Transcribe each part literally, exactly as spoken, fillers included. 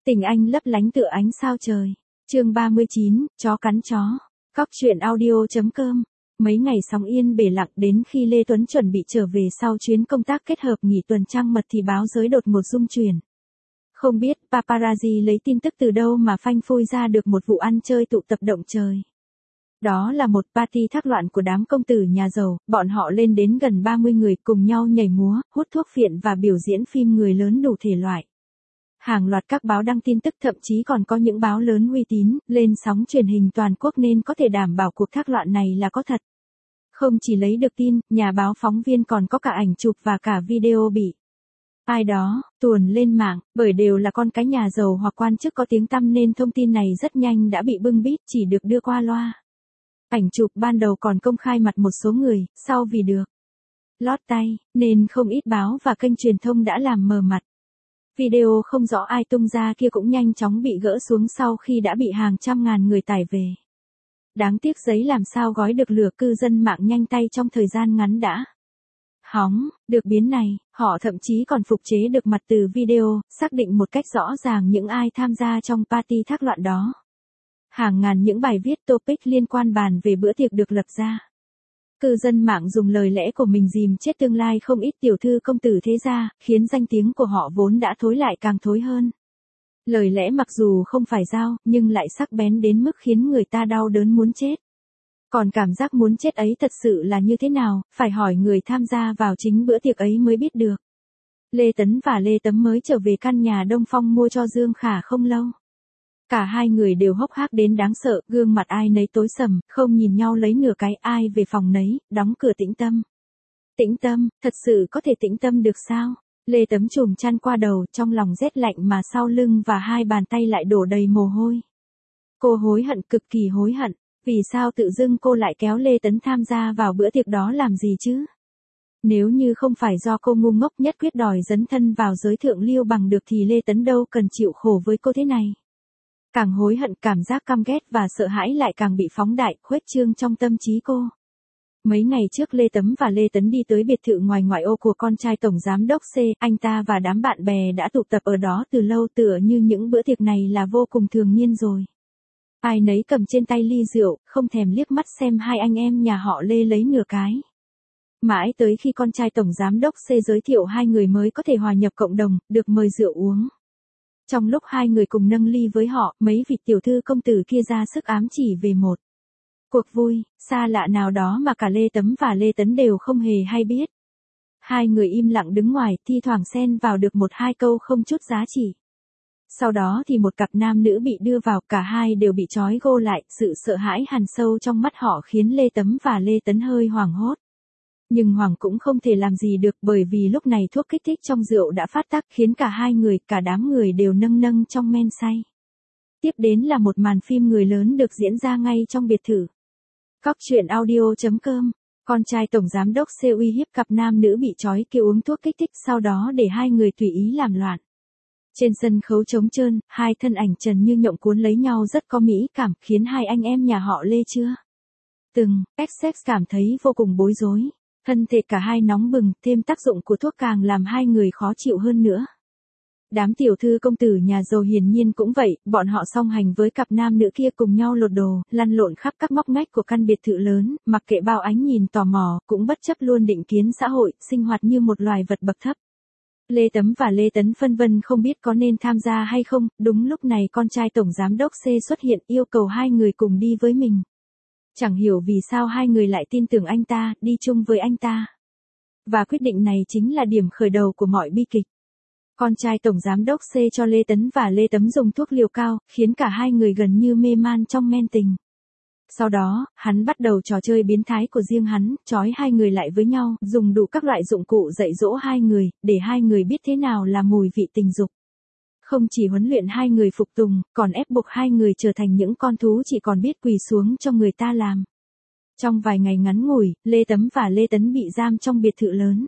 Tình anh lấp lánh tựa ánh sao trời. Chương ba mươi chín, chó cắn chó. Cóc truyện audio chấm com. Mấy ngày sóng yên bể lặng đến khi Lê Tuấn chuẩn bị trở về sau chuyến công tác kết hợp nghỉ tuần trăng mật thì báo giới đột ngột rung chuyển. Không biết paparazzi lấy tin tức từ đâu mà phanh phui ra được một vụ ăn chơi tụ tập động trời. Đó là một party thác loạn của đám công tử nhà giàu, bọn họ lên đến gần ba mươi người cùng nhau nhảy múa, hút thuốc phiện và biểu diễn phim người lớn đủ thể loại. Hàng loạt các báo đăng tin tức, thậm chí còn có những báo lớn uy tín, lên sóng truyền hình toàn quốc nên có thể đảm bảo cuộc thác loạn này là có thật. Không chỉ lấy được tin, nhà báo phóng viên còn có cả ảnh chụp và cả video bị ai đó tuồn lên mạng, bởi đều là con cái nhà giàu hoặc quan chức có tiếng tăm nên thông tin này rất nhanh đã bị bưng bít, chỉ được đưa qua loa. Ảnh chụp ban đầu còn công khai mặt một số người, sau vì được lót tay, nên không ít báo và kênh truyền thông đã làm mờ mặt. Video không rõ ai tung ra kia cũng nhanh chóng bị gỡ xuống sau khi đã bị hàng trăm ngàn người tải về. Đáng tiếc giấy làm sao gói được lửa, cư dân mạng nhanh tay trong thời gian ngắn đã hóng được biến này, họ thậm chí còn phục chế được mặt từ video, xác định một cách rõ ràng những ai tham gia trong party thác loạn đó. Hàng ngàn những bài viết topic liên quan bàn về bữa tiệc được lập ra. Cư dân mạng dùng lời lẽ của mình dìm chết tương lai không ít tiểu thư công tử thế gia, khiến danh tiếng của họ vốn đã thối lại càng thối hơn. Lời lẽ mặc dù không phải dao, nhưng lại sắc bén đến mức khiến người ta đau đớn muốn chết. Còn cảm giác muốn chết ấy thật sự là như thế nào, phải hỏi người tham gia vào chính bữa tiệc ấy mới biết được. Lê Tấn và Lê Tấm mới trở về căn nhà Đông Phong mua cho Dương Khả không lâu. Cả hai người đều hốc hác đến đáng sợ, gương mặt ai nấy tối sầm, không nhìn nhau lấy nửa cái, ai về phòng nấy, đóng cửa tĩnh tâm. Tĩnh tâm, thật sự có thể tĩnh tâm được sao? Lê Tấm trùm chăn qua đầu, trong lòng rét lạnh mà sau lưng và hai bàn tay lại đổ đầy mồ hôi. Cô hối hận, cực kỳ hối hận, vì sao tự dưng cô lại kéo Lê Tấn tham gia vào bữa tiệc đó làm gì chứ? Nếu như không phải do cô ngu ngốc nhất quyết đòi dấn thân vào giới thượng lưu bằng được thì Lê Tấn đâu cần chịu khổ với cô thế này. Càng hối hận, cảm giác căm ghét và sợ hãi lại càng bị phóng đại, khuếch trương trong tâm trí cô. Mấy ngày trước Lê Tấm và Lê Tấn đi tới biệt thự ngoài ngoại ô của con trai Tổng Giám đốc C, anh ta và đám bạn bè đã tụ tập ở đó từ lâu, tựa như những bữa tiệc này là vô cùng thường niên rồi. Ai nấy cầm trên tay ly rượu, không thèm liếc mắt xem hai anh em nhà họ Lê lấy nửa cái. Mãi tới khi con trai Tổng Giám đốc C giới thiệu hai người mới có thể hòa nhập cộng đồng, được mời rượu uống. Trong lúc hai người cùng nâng ly với họ, mấy vị tiểu thư công tử kia ra sức ám chỉ về một cuộc vui xa lạ nào đó mà cả Lê Tấm và Lê Tấn đều không hề hay biết. Hai người im lặng đứng ngoài, thi thoảng xen vào được một hai câu không chút giá trị. Sau đó thì một cặp nam nữ bị đưa vào, cả hai đều bị trói gô lại, sự sợ hãi hằn sâu trong mắt họ khiến Lê Tấm và Lê Tấn hơi hoảng hốt. Nhưng Hoàng cũng không thể làm gì được, bởi vì lúc này thuốc kích thích trong rượu đã phát tác khiến cả hai người, cả đám người đều nâng nâng trong men say. Tiếp đến là một màn phim người lớn được diễn ra ngay trong biệt thự. Cóc truyện audio chấm com. Con trai Tổng Giám đốc C uy hiếp cặp nam nữ bị trói kêu uống thuốc kích thích, sau đó để hai người tùy ý làm loạn. Trên sân khấu trống trơn, hai thân ảnh trần như nhộng cuốn lấy nhau rất có mỹ cảm, khiến hai anh em nhà họ Lê chưa từng sex cảm thấy vô cùng bối rối. Thân thể cả hai nóng bừng, thêm tác dụng của thuốc càng làm hai người khó chịu hơn nữa. Đám tiểu thư công tử nhà giàu hiển nhiên cũng vậy, bọn họ song hành với cặp nam nữ kia cùng nhau lột đồ, lăn lộn khắp các ngóc ngách của căn biệt thự lớn, mặc kệ bao ánh nhìn tò mò, cũng bất chấp luôn định kiến xã hội, sinh hoạt như một loài vật bậc thấp. Lê Tấm và Lê Tấn phân vân không biết có nên tham gia hay không, đúng lúc này con trai Tổng Giám đốc C xuất hiện yêu cầu hai người cùng đi với mình. Chẳng hiểu vì sao hai người lại tin tưởng anh ta, đi chung với anh ta. Và quyết định này chính là điểm khởi đầu của mọi bi kịch. Con trai Tổng Giám đốc C cho Lê Tấn và Lê Tấm dùng thuốc liều cao, khiến cả hai người gần như mê man trong men tình. Sau đó, hắn bắt đầu trò chơi biến thái của riêng hắn, trói hai người lại với nhau, dùng đủ các loại dụng cụ dạy dỗ hai người, để hai người biết thế nào là mùi vị tình dục. Không chỉ huấn luyện hai người phục tùng, còn ép buộc hai người trở thành những con thú chỉ còn biết quỳ xuống cho người ta làm. Trong vài ngày ngắn ngủi, Lê Tấm và Lê Tấn bị giam trong biệt thự lớn.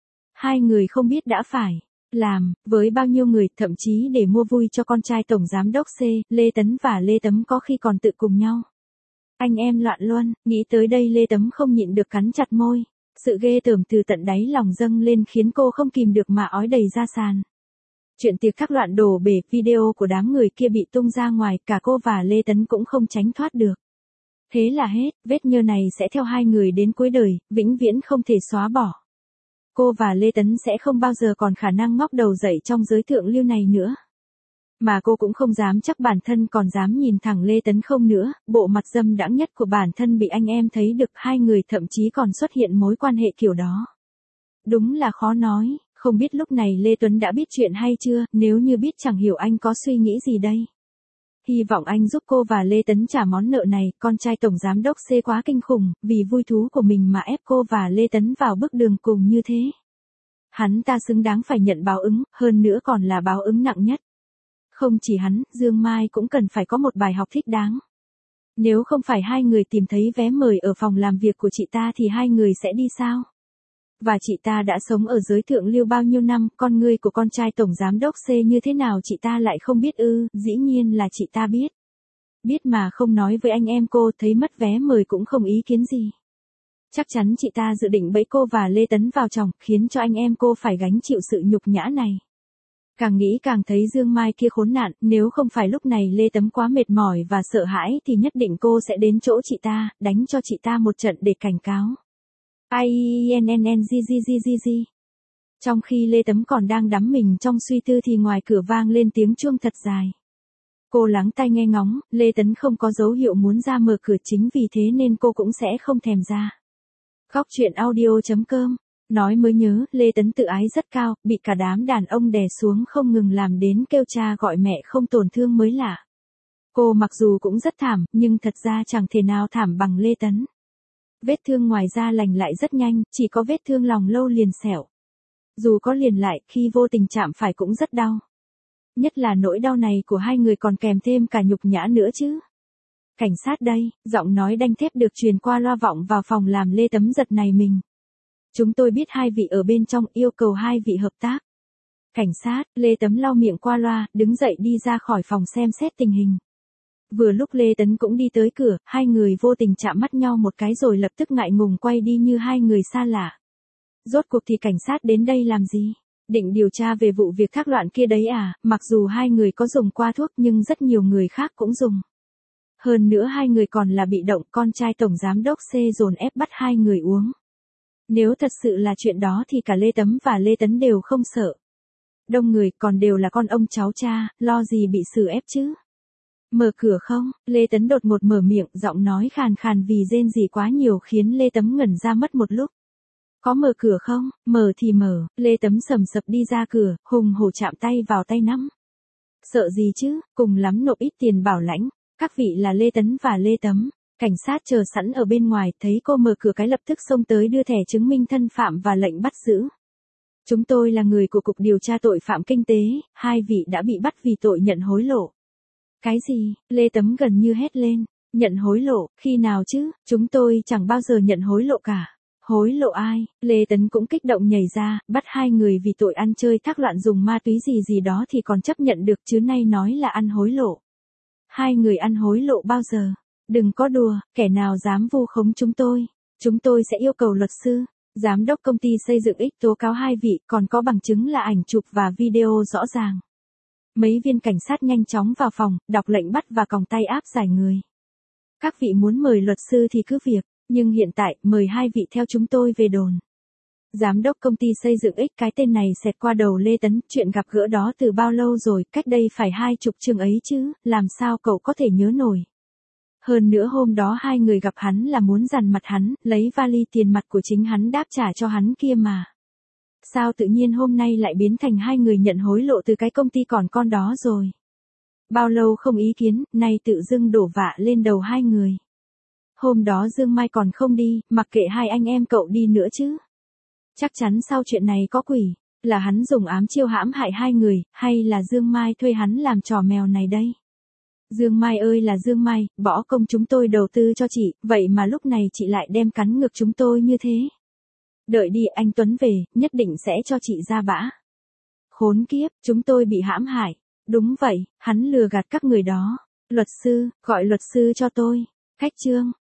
Hai người không biết đã phải làm với bao nhiêu người, thậm chí để mua vui cho con trai Tổng Giám đốc C, Lê Tấn và Lê Tấm có khi còn tự cùng nhau. Anh em loạn luân, nghĩ tới đây Lê Tấm không nhịn được cắn chặt môi. Sự ghê tởm từ tận đáy lòng dâng lên khiến cô không kìm được mà ói đầy ra sàn. Chuyện tiệc các loạn đổ bể, video của đám người kia bị tung ra ngoài, cả cô và Lê Tấn cũng không tránh thoát được. Thế là hết, vết nhơ này sẽ theo hai người đến cuối đời, vĩnh viễn không thể xóa bỏ. Cô và Lê Tấn sẽ không bao giờ còn khả năng ngóc đầu dậy trong giới thượng lưu này nữa. Mà cô cũng không dám chắc bản thân còn dám nhìn thẳng Lê Tấn không nữa, bộ mặt dâm đãng nhất của bản thân bị anh em thấy được, hai người thậm chí còn xuất hiện mối quan hệ kiểu đó. Đúng là khó nói, không biết lúc này Lê Tuấn đã biết chuyện hay chưa, nếu như biết chẳng hiểu anh có suy nghĩ gì đây. Hy vọng anh giúp cô và Lê Tấn trả món nợ này, con trai tổng giám đốc C quá kinh khủng, vì vui thú của mình mà ép cô và Lê Tấn vào bước đường cùng như thế. Hắn ta xứng đáng phải nhận báo ứng, hơn nữa còn là báo ứng nặng nhất. Không chỉ hắn, Dương Mai cũng cần phải có một bài học thích đáng. Nếu không phải hai người tìm thấy vé mời ở phòng làm việc của chị ta thì hai người sẽ đi sao? Và chị ta đã sống ở giới thượng lưu bao nhiêu năm, con người của con trai tổng giám đốc C như thế nào chị ta lại không biết ư? Dĩ nhiên là chị ta biết. Biết mà không nói với anh em cô, thấy mất vé mời cũng không ý kiến gì. Chắc chắn chị ta dự định bẫy cô và Lê Tấn vào chồng, khiến cho anh em cô phải gánh chịu sự nhục nhã này. Càng nghĩ càng thấy Dương Mai kia khốn nạn, nếu không phải lúc này Lê Tấn quá mệt mỏi và sợ hãi thì nhất định cô sẽ đến chỗ chị ta, đánh cho chị ta một trận để cảnh cáo. I N N N G G G G G. Trong khi Lê Tấm còn đang đắm mình trong suy tư thì ngoài cửa vang lên tiếng chuông thật dài. Cô lắng tai nghe ngóng, Lê Tấn không có dấu hiệu muốn ra mở cửa, chính vì thế nên cô cũng sẽ không thèm ra. Góc truyện audio chấm com. Nói mới nhớ, Lê Tấn tự ái rất cao, bị cả đám đàn ông đè xuống không ngừng làm đến kêu cha gọi mẹ không tổn thương mới lạ. Cô mặc dù cũng rất thảm, nhưng thật ra chẳng thể nào thảm bằng Lê Tấn. Vết thương ngoài da lành lại rất nhanh, chỉ có vết thương lòng lâu liền sẹo. Dù có liền lại, khi vô tình chạm phải cũng rất đau. Nhất là nỗi đau này của hai người còn kèm thêm cả nhục nhã nữa chứ. Cảnh sát đây, giọng nói đanh thép được truyền qua loa vọng vào phòng làm Lê Tấm giật nảy mình. Chúng tôi biết hai vị ở bên trong, yêu cầu hai vị hợp tác. Cảnh sát, Lê Tấm lau miệng qua loa, đứng dậy đi ra khỏi phòng xem xét tình hình. Vừa lúc Lê Tấn cũng đi tới cửa, hai người vô tình chạm mắt nhau một cái rồi lập tức ngại ngùng quay đi như hai người xa lạ. Rốt cuộc thì cảnh sát đến đây làm gì? Định điều tra về vụ việc thác loạn kia đấy à? Mặc dù hai người có dùng qua thuốc nhưng rất nhiều người khác cũng dùng. Hơn nữa hai người còn là bị động, con trai tổng giám đốc C dồn ép bắt hai người uống. Nếu thật sự là chuyện đó thì cả Lê Tấm và Lê Tấn đều không sợ. Đông người còn đều là con ông cháu cha, lo gì bị xử ép chứ? Mở cửa không? Lê Tấn đột ngột mở miệng, giọng nói khàn khàn vì rên rỉ quá nhiều khiến Lê Tấm ngẩn ra mất một lúc. Có mở cửa không? Mở thì mở, Lê Tấm sầm sập đi ra cửa, hùng hổ chạm tay vào tay nắm. Sợ gì chứ, cùng lắm nộp ít tiền bảo lãnh. Các vị là Lê Tấn và Lê Tấm. Cảnh sát chờ sẵn ở bên ngoài, thấy cô mở cửa cái lập tức xông tới đưa thẻ chứng minh thân phạm và lệnh bắt giữ. Chúng tôi là người của Cục Điều tra Tội phạm Kinh tế, hai vị đã bị bắt vì tội nhận hối lộ. Cái gì? Lê Tấm gần như hét lên. Nhận hối lộ, khi nào chứ? Chúng tôi chẳng bao giờ nhận hối lộ cả. Hối lộ ai? Lê Tấn cũng kích động nhảy ra, bắt hai người vì tội ăn chơi thác loạn dùng ma túy gì gì đó thì còn chấp nhận được chứ nay nói là ăn hối lộ. Hai người ăn hối lộ bao giờ? Đừng có đùa, kẻ nào dám vu khống chúng tôi. Chúng tôi sẽ yêu cầu luật sư, giám đốc công ty xây dựng X tố cáo hai vị, còn có bằng chứng là ảnh chụp và video rõ ràng. Mấy viên cảnh sát nhanh chóng vào phòng, đọc lệnh bắt và còng tay áp giải người. Các vị muốn mời luật sư thì cứ việc, nhưng hiện tại mời hai vị theo chúng tôi về đồn. Giám đốc công ty xây dựng X, cái tên này xẹt qua đầu Lê Tấn, chuyện gặp gỡ đó từ bao lâu rồi, cách đây phải hai chục chương ấy chứ, làm sao cậu có thể nhớ nổi. Hơn nữa hôm đó hai người gặp hắn là muốn dằn mặt hắn, lấy vali tiền mặt của chính hắn đáp trả cho hắn kia mà. Sao tự nhiên hôm nay lại biến thành hai người nhận hối lộ từ cái công ty còn con đó rồi. Bao lâu không ý kiến, nay tự dưng đổ vạ lên đầu hai người. Hôm đó Dương Mai còn không đi, mặc kệ hai anh em cậu đi nữa chứ. Chắc chắn sau chuyện này có quỷ, là hắn dùng ám chiêu hãm hại hai người, hay là Dương Mai thuê hắn làm trò mèo này đây. Dương Mai ơi là Dương Mai, bỏ công chúng tôi đầu tư cho chị, vậy mà lúc này chị lại đem cắn ngược chúng tôi như thế. Đợi đi anh Tuấn về, nhất định sẽ cho chị ra bã. Khốn kiếp, chúng tôi bị hãm hại. Đúng vậy, hắn lừa gạt các người đó. Luật sư, gọi luật sư cho tôi. Khách trương,